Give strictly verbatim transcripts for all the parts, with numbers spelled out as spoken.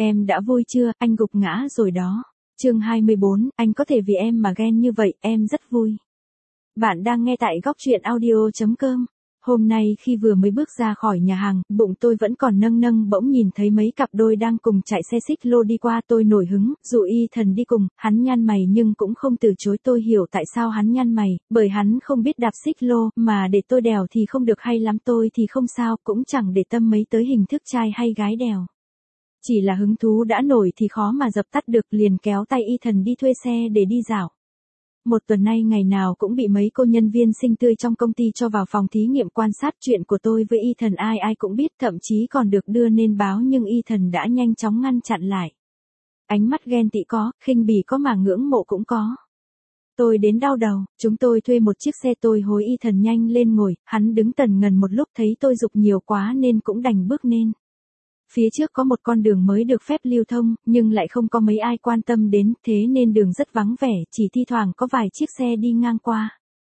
Em đã vui chưa, anh gục ngã rồi đó. Chương hai mươi bốn, anh có thể vì em mà ghen như vậy, em rất vui. Bạn đang nghe tại góc truyện audio chấm com. Hôm nay khi vừa mới bước ra khỏi nhà hàng, bụng tôi vẫn còn nâng nâng, bỗng nhìn thấy mấy cặp đôi đang cùng chạy xe xích lô đi qua, tôi nổi hứng, dụ Ethan đi cùng, hắn nhăn mày nhưng cũng không từ chối. Tôi hiểu tại sao hắn nhăn mày, bởi hắn không biết đạp xích lô, mà để tôi đèo thì không được hay lắm, tôi thì không sao, cũng chẳng để tâm mấy tới hình thức trai hay gái đèo. Chỉ là hứng thú đã nổi thì khó mà dập tắt được, liền kéo tay Ethan đi thuê xe để đi dạo. Một tuần nay ngày nào cũng bị mấy cô nhân viên xinh tươi trong công ty cho vào phòng thí nghiệm quan sát. Chuyện của tôi với Ethan ai ai cũng biết, thậm chí còn được đưa lên báo, nhưng Ethan đã nhanh chóng ngăn chặn lại. Ánh mắt ghen tị có, khinh bỉ có, mà ngưỡng mộ cũng có. Tôi đến đau đầu. Chúng tôi thuê một chiếc xe, tôi hối Ethan nhanh lên ngồi, hắn đứng tần ngần một lúc, thấy tôi giục nhiều quá nên cũng đành bước lên. Phía trước có một con đường mới được phép lưu thông, nhưng lại không có mấy ai quan tâm đến, thế nên đường rất vắng vẻ, chỉ thi thoảng có vài chiếc xe đi ngang qua.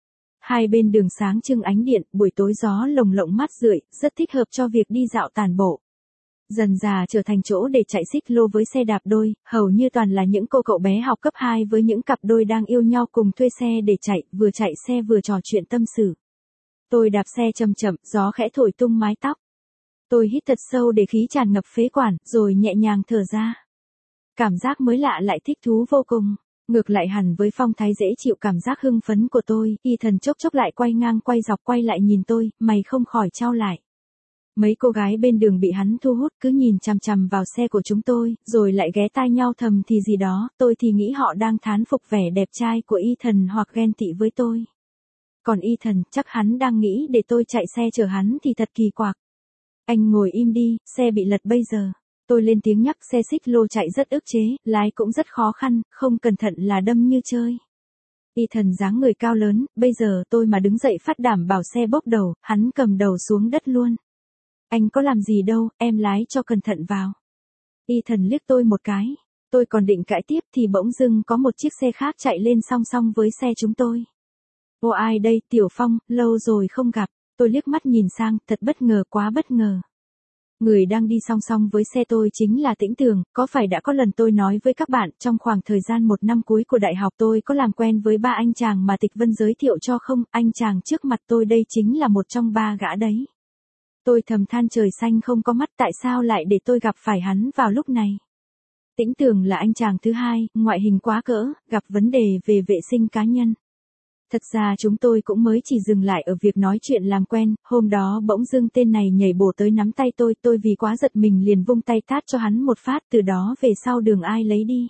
Hai bên đường sáng trưng ánh điện, buổi tối gió lồng lộng mát rượi, rất thích hợp cho việc đi dạo tản bộ. Dần dà trở thành chỗ để chạy xích lô với xe đạp đôi, hầu như toàn là những cô cậu bé học cấp hai với những cặp đôi đang yêu nhau cùng thuê xe để chạy, vừa chạy xe vừa trò chuyện tâm sự. Tôi đạp xe chậm chậm, gió khẽ thổi tung mái tóc. Tôi hít thật sâu để khí tràn ngập phế quản, rồi nhẹ nhàng thở ra. Cảm giác mới lạ lại thích thú vô cùng. Ngược lại hẳn với phong thái dễ chịu cảm giác hưng phấn của tôi, Ethan chốc chốc lại quay ngang quay dọc quay lại nhìn tôi, mày không khỏi chau lại. Mấy cô gái bên đường bị hắn thu hút cứ nhìn chằm chằm vào xe của chúng tôi, rồi lại ghé tai nhau thầm thì gì đó, tôi thì nghĩ họ đang thán phục vẻ đẹp trai của Ethan hoặc ghen tị với tôi. Còn Ethan, chắc hắn đang nghĩ để tôi chạy xe chở hắn thì thật kỳ quặc. Anh ngồi im đi, xe bị lật bây giờ. Tôi lên tiếng nhắc, xe xích lô chạy rất ức chế, lái cũng rất khó khăn, không cẩn thận là đâm như chơi. Ethan dáng người cao lớn, bây giờ tôi mà đứng dậy phát đảm bảo xe bốc đầu, hắn cầm đầu xuống đất luôn. Anh có làm gì đâu, em lái cho cẩn thận vào. Ethan liếc tôi một cái. Tôi còn định cãi tiếp thì bỗng dưng có một chiếc xe khác chạy lên song song với xe chúng tôi. Ô ai đây, Tiểu Phong, lâu rồi không gặp. Tôi liếc mắt nhìn sang, thật bất ngờ, quá bất ngờ. Người đang đi song song với xe tôi chính là Tĩnh Tường. Có phải đã có lần tôi nói với các bạn, trong khoảng thời gian một năm cuối của đại học tôi có làm quen với ba anh chàng mà Tịch Vân giới thiệu cho không? Anh chàng trước mặt tôi đây chính là một trong ba gã đấy. Tôi thầm than trời xanh không có mắt, tại sao lại để tôi gặp phải hắn vào lúc này. Tĩnh Tường là anh chàng thứ hai, ngoại hình quá cỡ, gặp vấn đề về vệ sinh cá nhân. Thật ra chúng tôi cũng mới chỉ dừng lại ở việc nói chuyện làm quen, hôm đó bỗng dưng tên này nhảy bổ tới nắm tay tôi, tôi vì quá giật mình liền vung tay tát cho hắn một phát, từ đó về sau đường ai lấy đi.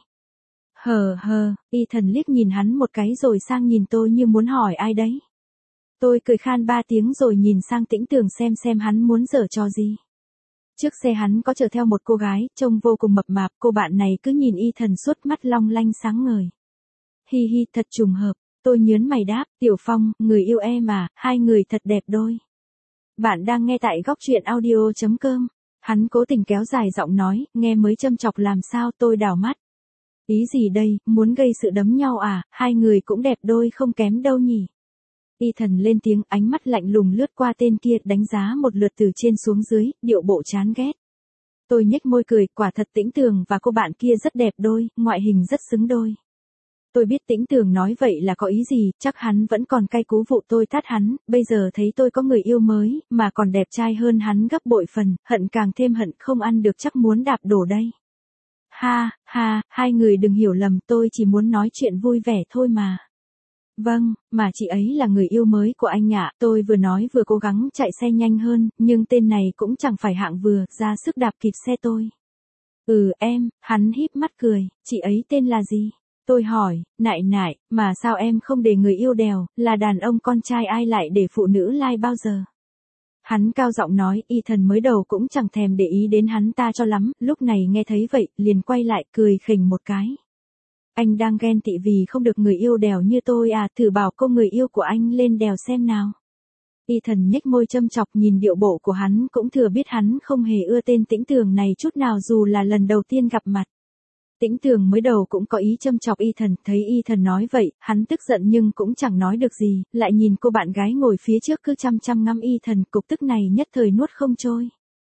Hờ hờ, Ethan liếc nhìn hắn một cái rồi sang nhìn tôi như muốn hỏi ai đấy. Tôi cười khan ba tiếng rồi nhìn sang Tĩnh Tường xem xem hắn muốn giở trò gì. Trước xe hắn có chở theo một cô gái, trông vô cùng mập mạp, cô bạn này cứ nhìn Ethan suốt mắt long lanh sáng ngời. Hi hi, thật trùng hợp. Tôi nhớn mày đáp, Tiểu Phong, người yêu em à, hai người thật đẹp đôi. Bạn đang nghe tại góc truyện audio chấm com. Hắn cố tình kéo dài giọng nói, nghe mới châm chọc làm sao. Tôi đảo mắt. Ý gì đây, muốn gây sự đấm nhau à, hai người cũng đẹp đôi không kém đâu nhỉ. Ethan lên tiếng, ánh mắt lạnh lùng lướt qua tên kia, đánh giá một lượt từ trên xuống dưới, điệu bộ chán ghét. Tôi nhếch môi cười, quả thật Tĩnh Tường và cô bạn kia rất đẹp đôi, ngoại hình rất xứng đôi. Tôi biết Tĩnh Tường nói vậy là có ý gì, chắc hắn vẫn còn cay cú vụ tôi tát hắn, bây giờ thấy tôi có người yêu mới, mà còn đẹp trai hơn hắn gấp bội phần, hận càng thêm hận, không ăn được chắc muốn đạp đổ đây. Ha, ha, hai người đừng hiểu lầm, tôi chỉ muốn nói chuyện vui vẻ thôi mà. Vâng, mà chị ấy là người yêu mới của anh ạ, tôi vừa nói vừa cố gắng chạy xe nhanh hơn, nhưng tên này cũng chẳng phải hạng vừa, ra sức đạp kịp xe tôi. Ừ em, hắn híp mắt cười, chị ấy tên là gì? Tôi hỏi, nại nại, mà sao em không để người yêu đèo, là đàn ông con trai ai lại để phụ nữ like bao giờ? Hắn cao giọng nói, Ethan mới đầu cũng chẳng thèm để ý đến hắn ta cho lắm, lúc này nghe thấy vậy, liền quay lại cười khỉnh một cái. Anh đang ghen tị vì không được người yêu đèo như tôi à, thử bảo cô người yêu của anh lên đèo xem nào. Ethan nhếch môi châm chọc, nhìn điệu bộ của hắn cũng thừa biết hắn không hề ưa tên Tĩnh Tường này chút nào dù là lần đầu tiên gặp mặt. Tĩnh Tường mới đầu cũng có ý châm chọc Ethan, thấy Ethan nói vậy, hắn tức giận nhưng cũng chẳng nói được gì, lại nhìn cô bạn gái ngồi phía trước cứ chăm chăm ngắm Ethan, cục tức này nhất thời nuốt không trôi.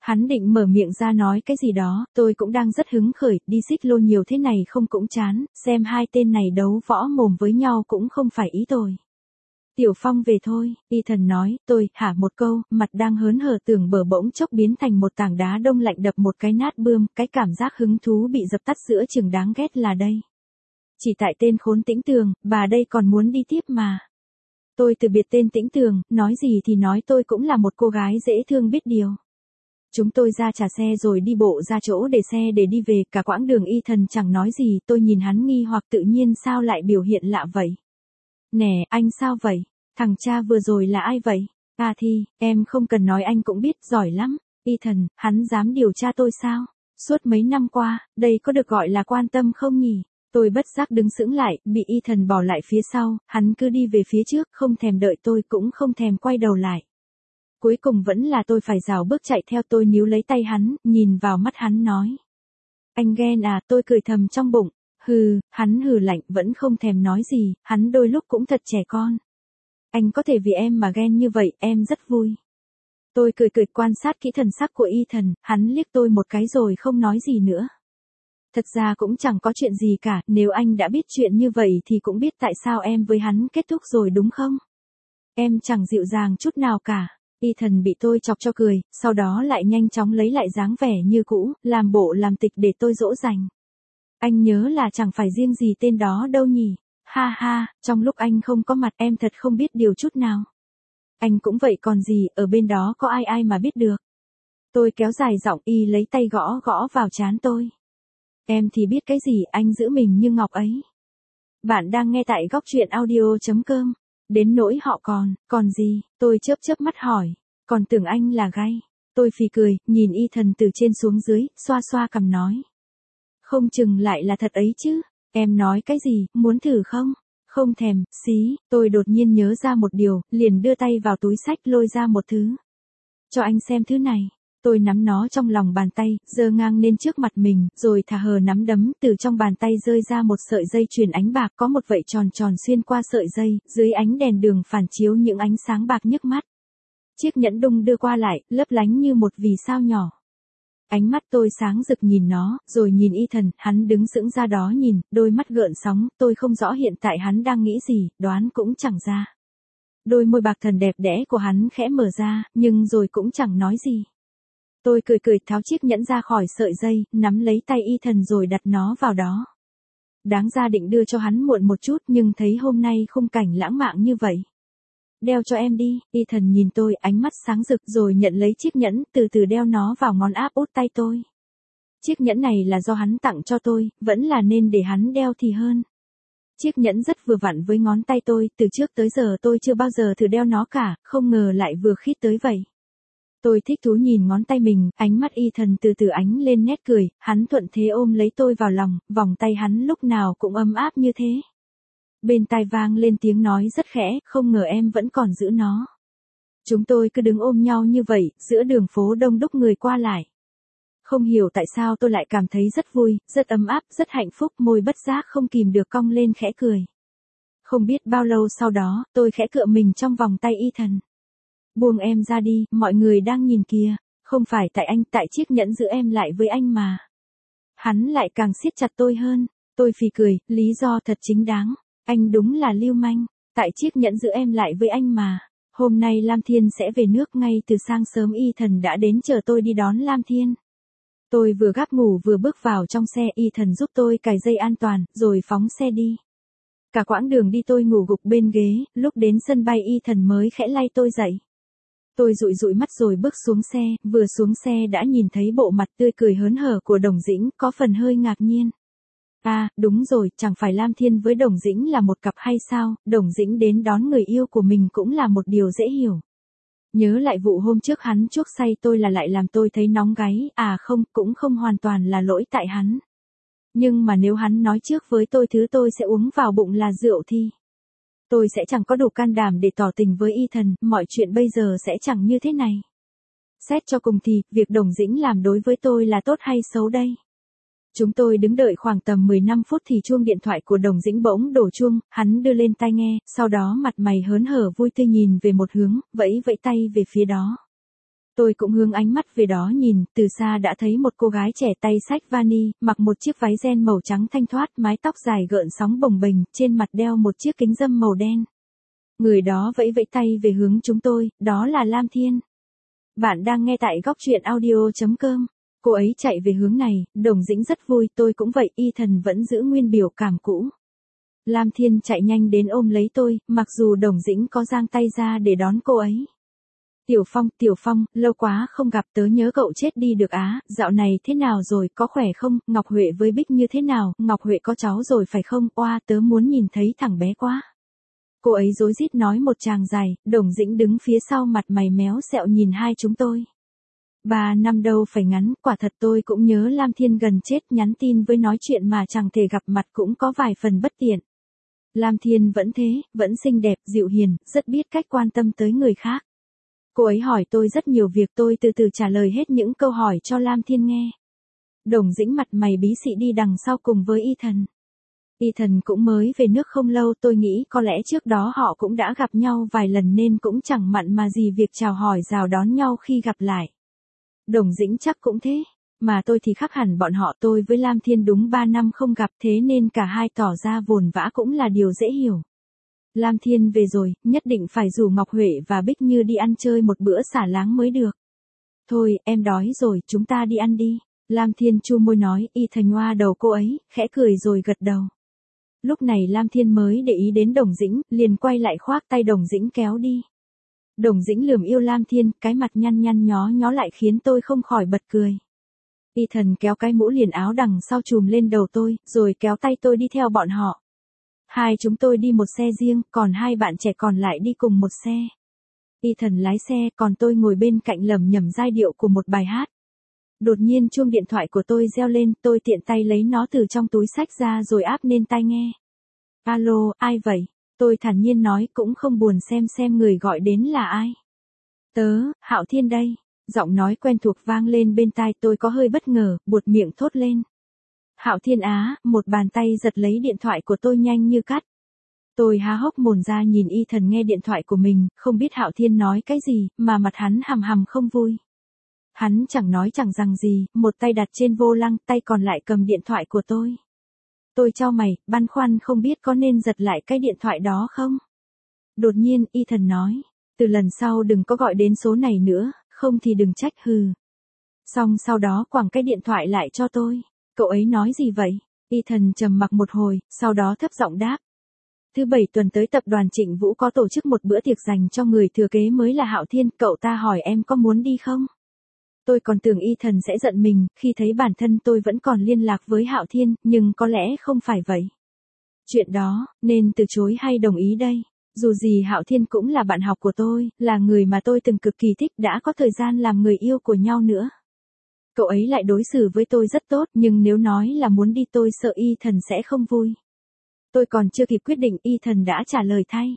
Hắn định mở miệng ra nói cái gì đó, tôi cũng đang rất hứng khởi, đi xích lô nhiều thế này không cũng chán, xem hai tên này đấu võ mồm với nhau cũng không phải ý tôi. Tiểu Phong về thôi, Ethan nói, tôi, hả một câu, mặt đang hớn hở tưởng bờ bỗng chốc biến thành một tảng đá đông lạnh đập một cái nát bươm, cái cảm giác hứng thú bị dập tắt giữa chừng đáng ghét là đây. Chỉ tại tên khốn Tĩnh Tường, bà đây còn muốn đi tiếp mà. Tôi từ biệt tên Tĩnh Tường, nói gì thì nói tôi cũng là một cô gái dễ thương biết điều. Chúng tôi ra trả xe rồi đi bộ ra chỗ để xe để đi về, cả quãng đường Ethan chẳng nói gì, tôi nhìn hắn nghi hoặc tự nhiên sao lại biểu hiện lạ vậy. Nè, anh sao vậy? Thằng cha vừa rồi là ai vậy? À thì, em không cần nói anh cũng biết, giỏi lắm. Ethan, hắn dám điều tra tôi sao? Suốt mấy năm qua, đây có được gọi là quan tâm không nhỉ? Tôi bất giác đứng sững lại, bị Ethan bỏ lại phía sau, hắn cứ đi về phía trước, không thèm đợi tôi cũng không thèm quay đầu lại. Cuối cùng vẫn là tôi phải rảo bước chạy theo, tôi níu lấy tay hắn, nhìn vào mắt hắn nói. Anh ghen à, tôi cười thầm trong bụng. Hừ, hắn hừ lạnh vẫn không thèm nói gì, hắn đôi lúc cũng thật trẻ con. Anh có thể vì em mà ghen như vậy, em rất vui. Tôi cười cười quan sát kỹ thần sắc của Ethan, hắn liếc tôi một cái rồi không nói gì nữa. Thật ra cũng chẳng có chuyện gì cả, nếu anh đã biết chuyện như vậy thì cũng biết tại sao em với hắn kết thúc rồi đúng không? Em chẳng dịu dàng chút nào cả. Ethan bị tôi chọc cho cười, sau đó lại nhanh chóng lấy lại dáng vẻ như cũ, làm bộ làm tịch để tôi dỗ dành. Anh nhớ là chẳng phải riêng gì tên đó đâu nhỉ? Ha ha, trong lúc anh không có mặt em thật không biết điều chút nào. Anh cũng vậy còn gì, ở bên đó có ai ai mà biết được. Tôi kéo dài giọng, y lấy tay gõ gõ vào trán tôi. Em thì biết cái gì, anh giữ mình như ngọc ấy. Bạn đang nghe tại góc truyện audio chấm com. Đến nỗi họ còn, còn gì, tôi chớp chớp mắt hỏi. Còn tưởng anh là gay. Tôi phì cười, nhìn Ethan từ trên xuống dưới, xoa xoa cằm nói. Không chừng lại là thật ấy chứ. Em nói cái gì, muốn thử không? Không thèm, xí, tôi đột nhiên nhớ ra một điều, liền đưa tay vào túi xách lôi ra một thứ. Cho anh xem thứ này. Tôi nắm nó trong lòng bàn tay, giơ ngang lên trước mặt mình, rồi thả hờ nắm đấm, từ trong bàn tay rơi ra một sợi dây chuyền ánh bạc, có một vảy tròn tròn xuyên qua sợi dây, dưới ánh đèn đường phản chiếu những ánh sáng bạc nhức mắt. Chiếc nhẫn đung đưa qua lại, lấp lánh như một vì sao nhỏ. Ánh mắt tôi sáng rực nhìn nó, rồi nhìn Ethan, hắn đứng sững ra đó nhìn, đôi mắt gợn sóng, tôi không rõ hiện tại hắn đang nghĩ gì, đoán cũng chẳng ra. Đôi môi bạc thần đẹp đẽ của hắn khẽ mở ra, nhưng rồi cũng chẳng nói gì. Tôi cười cười tháo chiếc nhẫn ra khỏi sợi dây, nắm lấy tay Ethan rồi đặt nó vào đó. Đáng ra định đưa cho hắn muộn một chút nhưng thấy hôm nay khung cảnh lãng mạn như vậy. Đeo cho em đi, Ethan nhìn tôi ánh mắt sáng rực rồi nhận lấy chiếc nhẫn, từ từ đeo nó vào ngón áp út tay tôi. Chiếc nhẫn này là do hắn tặng cho tôi, vẫn là nên để hắn đeo thì hơn. Chiếc nhẫn rất vừa vặn với ngón tay tôi, từ trước tới giờ tôi chưa bao giờ thử đeo nó cả, không ngờ lại vừa khít tới vậy. Tôi thích thú nhìn ngón tay mình, ánh mắt Ethan từ từ ánh lên nét cười, hắn thuận thế ôm lấy tôi vào lòng, vòng tay hắn lúc nào cũng ấm áp như thế. Bên tai vang lên tiếng nói rất khẽ, không ngờ em vẫn còn giữ nó. Chúng tôi cứ đứng ôm nhau như vậy, giữa đường phố đông đúc người qua lại. Không hiểu tại sao tôi lại cảm thấy rất vui, rất ấm áp, rất hạnh phúc, môi bất giác không kìm được cong lên khẽ cười. Không biết bao lâu sau đó, tôi khẽ cựa mình trong vòng tay Ethan. Buông em ra đi, mọi người đang nhìn kìa, không phải tại anh, tại chiếc nhẫn giữ em lại với anh mà. Hắn lại càng siết chặt tôi hơn, tôi phì cười, lý do thật chính đáng, anh đúng là lưu manh, tại chiếc nhẫn giữ em lại với anh mà. Hôm nay Lam Thiên sẽ về nước, ngay từ sáng sớm Ethan đã đến chờ tôi đi đón Lam Thiên. Tôi vừa gắp ngủ vừa bước vào trong xe, Ethan giúp tôi cài dây an toàn, rồi phóng xe đi. Cả quãng đường đi tôi ngủ gục bên ghế, lúc đến sân bay Ethan mới khẽ lay tôi dậy. Tôi dụi dụi mắt rồi bước xuống xe, vừa xuống xe đã nhìn thấy bộ mặt tươi cười hớn hở của Đồng Dĩnh, có phần hơi ngạc nhiên. À, đúng rồi, chẳng phải Lam Thiên với Đồng Dĩnh là một cặp hay sao, Đồng Dĩnh đến đón người yêu của mình cũng là một điều dễ hiểu. Nhớ lại vụ hôm trước hắn chuốc say tôi là lại làm tôi thấy nóng gáy, à không, cũng không hoàn toàn là lỗi tại hắn. Nhưng mà nếu hắn nói trước với tôi thứ tôi sẽ uống vào bụng là rượu thì... tôi sẽ chẳng có đủ can đảm để tỏ tình với Ethan, mọi chuyện bây giờ sẽ chẳng như thế này. Xét cho cùng thì, việc Đồng Dĩnh làm đối với tôi là tốt hay xấu đây? Chúng tôi đứng đợi khoảng tầm mười lăm phút thì chuông điện thoại của Đồng Dĩnh bỗng đổ chuông, hắn đưa lên tai nghe, sau đó mặt mày hớn hở vui tươi nhìn về một hướng, vẫy vẫy tay về phía đó. Tôi cũng hướng ánh mắt về đó nhìn, từ xa đã thấy một cô gái trẻ tay xách vani, mặc một chiếc váy ren màu trắng thanh thoát, mái tóc dài gợn sóng bồng bềnh, trên mặt đeo một chiếc kính râm màu đen. Người đó vẫy vẫy tay về hướng chúng tôi, đó là Lam Thiên. Bạn đang nghe tại góc truyện audio chấm com. Cô ấy chạy về hướng này, Đồng Dĩnh rất vui, tôi cũng vậy, Ethan vẫn giữ nguyên biểu cảm cũ. Lam Thiên chạy nhanh đến ôm lấy tôi, mặc dù Đồng Dĩnh có giang tay ra để đón cô ấy. Tiểu Phong, Tiểu Phong, lâu quá không gặp, tớ nhớ cậu chết đi được á, dạo này thế nào rồi, có khỏe không, Ngọc Huệ với Bích như thế nào, Ngọc Huệ có cháu rồi phải không, oa, tớ muốn nhìn thấy thằng bé quá. Cô ấy rối rít nói một tràng dài, Đồng Dĩnh đứng phía sau mặt mày méo sẹo nhìn hai chúng tôi. Ba năm đâu phải ngắn, quả thật tôi cũng nhớ Lam Thiên gần chết, nhắn tin với nói chuyện mà chẳng thể gặp mặt cũng có vài phần bất tiện. Lam Thiên vẫn thế, vẫn xinh đẹp, dịu hiền, rất biết cách quan tâm tới người khác. Cô ấy hỏi tôi rất nhiều việc, tôi từ từ trả lời hết những câu hỏi cho Lam Thiên nghe. Đồng Dĩnh mặt mày bí xị đi đằng sau cùng với Ethan. Ethan cũng mới về nước không lâu, tôi nghĩ có lẽ trước đó họ cũng đã gặp nhau vài lần nên cũng chẳng mặn mà gì việc chào hỏi rào đón nhau khi gặp lại. Đồng Dĩnh chắc cũng thế, mà tôi thì khác hẳn bọn họ, tôi với Lam Thiên đúng ba năm không gặp thế nên cả hai tỏ ra vồn vã cũng là điều dễ hiểu. Lam Thiên về rồi, nhất định phải rủ Ngọc Huệ và Bích Như đi ăn chơi một bữa xả láng mới được. Thôi, em đói rồi, chúng ta đi ăn đi. Lam Thiên chu môi nói, Ethan ngoa đầu cô ấy, khẽ cười rồi gật đầu. Lúc này Lam Thiên mới để ý đến Đồng Dĩnh, liền quay lại khoác tay Đồng Dĩnh kéo đi. Đồng Dĩnh lườm yêu Lam Thiên, cái mặt nhăn nhăn nhó nhó lại khiến tôi không khỏi bật cười. Ethan kéo cái mũ liền áo đằng sau trùm lên đầu tôi, rồi kéo tay tôi đi theo bọn họ. Hai chúng tôi đi một xe riêng, còn hai bạn trẻ còn lại đi cùng một xe. Ethan lái xe, còn tôi ngồi bên cạnh lẩm nhẩm giai điệu của một bài hát. Đột nhiên chuông điện thoại của tôi reo lên, tôi tiện tay lấy nó từ trong túi xách ra rồi áp lên tai nghe. Alo, ai vậy? Tôi thản nhiên nói, cũng không buồn xem xem người gọi đến là ai. Tớ, Hạo Thiên đây. Giọng nói quen thuộc vang lên bên tai, tôi có hơi bất ngờ, buột miệng thốt lên. Hạo Thiên á, một bàn tay giật lấy điện thoại của tôi nhanh như cắt. Tôi há hốc mồm ra nhìn Ethan nghe điện thoại của mình, không biết Hạo Thiên nói cái gì, mà mặt hắn hằm hằm không vui. Hắn chẳng nói chẳng rằng gì, một tay đặt trên vô lăng, tay còn lại cầm điện thoại của tôi. Tôi chau mày, băn khoăn không biết có nên giật lại cái điện thoại đó không. Đột nhiên, Ethan nói, từ lần sau đừng có gọi đến số này nữa, không thì đừng trách hừ. Xong sau đó quẳng cái điện thoại lại cho tôi. Cậu ấy nói gì vậy? Ethan trầm mặc một hồi, sau đó thấp giọng đáp. Thứ bảy tuần tới tập đoàn Trịnh Vũ có tổ chức một bữa tiệc dành cho người thừa kế mới là Hạo Thiên, cậu ta hỏi em có muốn đi không? Tôi còn tưởng Ethan sẽ giận mình, khi thấy bản thân tôi vẫn còn liên lạc với Hạo Thiên, nhưng có lẽ không phải vậy. Chuyện đó, nên từ chối hay đồng ý đây? Dù gì Hạo Thiên cũng là bạn học của tôi, là người mà tôi từng cực kỳ thích, đã có thời gian làm người yêu của nhau nữa. Cậu ấy lại đối xử với tôi rất tốt, nhưng nếu nói là muốn đi tôi sợ Ethan sẽ không vui. Tôi còn chưa kịp quyết định, Ethan đã trả lời thay.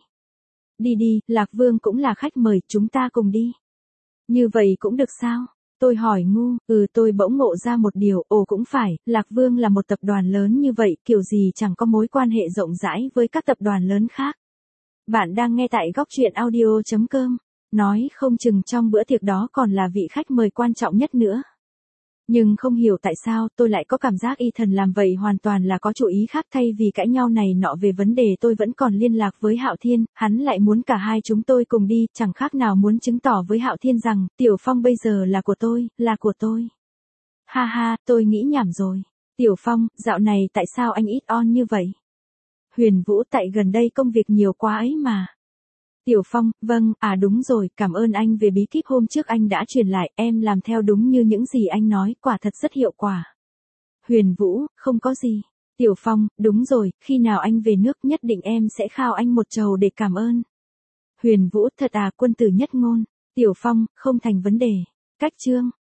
Đi đi, Lạc Vương cũng là khách mời, chúng ta cùng đi. Như vậy cũng được sao? Tôi hỏi ngu, ừ tôi bỗng ngộ ra một điều, ồ cũng phải, Lạc Vương là một tập đoàn lớn như vậy, kiểu gì chẳng có mối quan hệ rộng rãi với các tập đoàn lớn khác. Bạn đang nghe tại góc truyện audio chấm com, nói không chừng trong bữa tiệc đó còn là vị khách mời quan trọng nhất nữa. Nhưng không hiểu tại sao tôi lại có cảm giác Ethan làm vậy hoàn toàn là có chủ ý khác, thay vì cãi nhau này nọ về vấn đề tôi vẫn còn liên lạc với Hạo Thiên, hắn lại muốn cả hai chúng tôi cùng đi, chẳng khác nào muốn chứng tỏ với Hạo Thiên rằng, Tiểu Phong bây giờ là của tôi, là của tôi. Ha ha, tôi nghĩ nhảm rồi. Tiểu Phong, dạo này tại sao anh ít on như vậy? Huyền Vũ, tại gần đây công việc nhiều quá ấy mà. Tiểu Phong, vâng, à đúng rồi, cảm ơn anh về bí kíp hôm trước anh đã truyền lại, em làm theo đúng như những gì anh nói, quả thật rất hiệu quả. Huyền Vũ, không có gì. Tiểu Phong, đúng rồi, khi nào anh về nước nhất định em sẽ khao anh một chầu để cảm ơn. Huyền Vũ, thật à, quân tử nhất ngôn. Tiểu Phong, không thành vấn đề. Cách chương.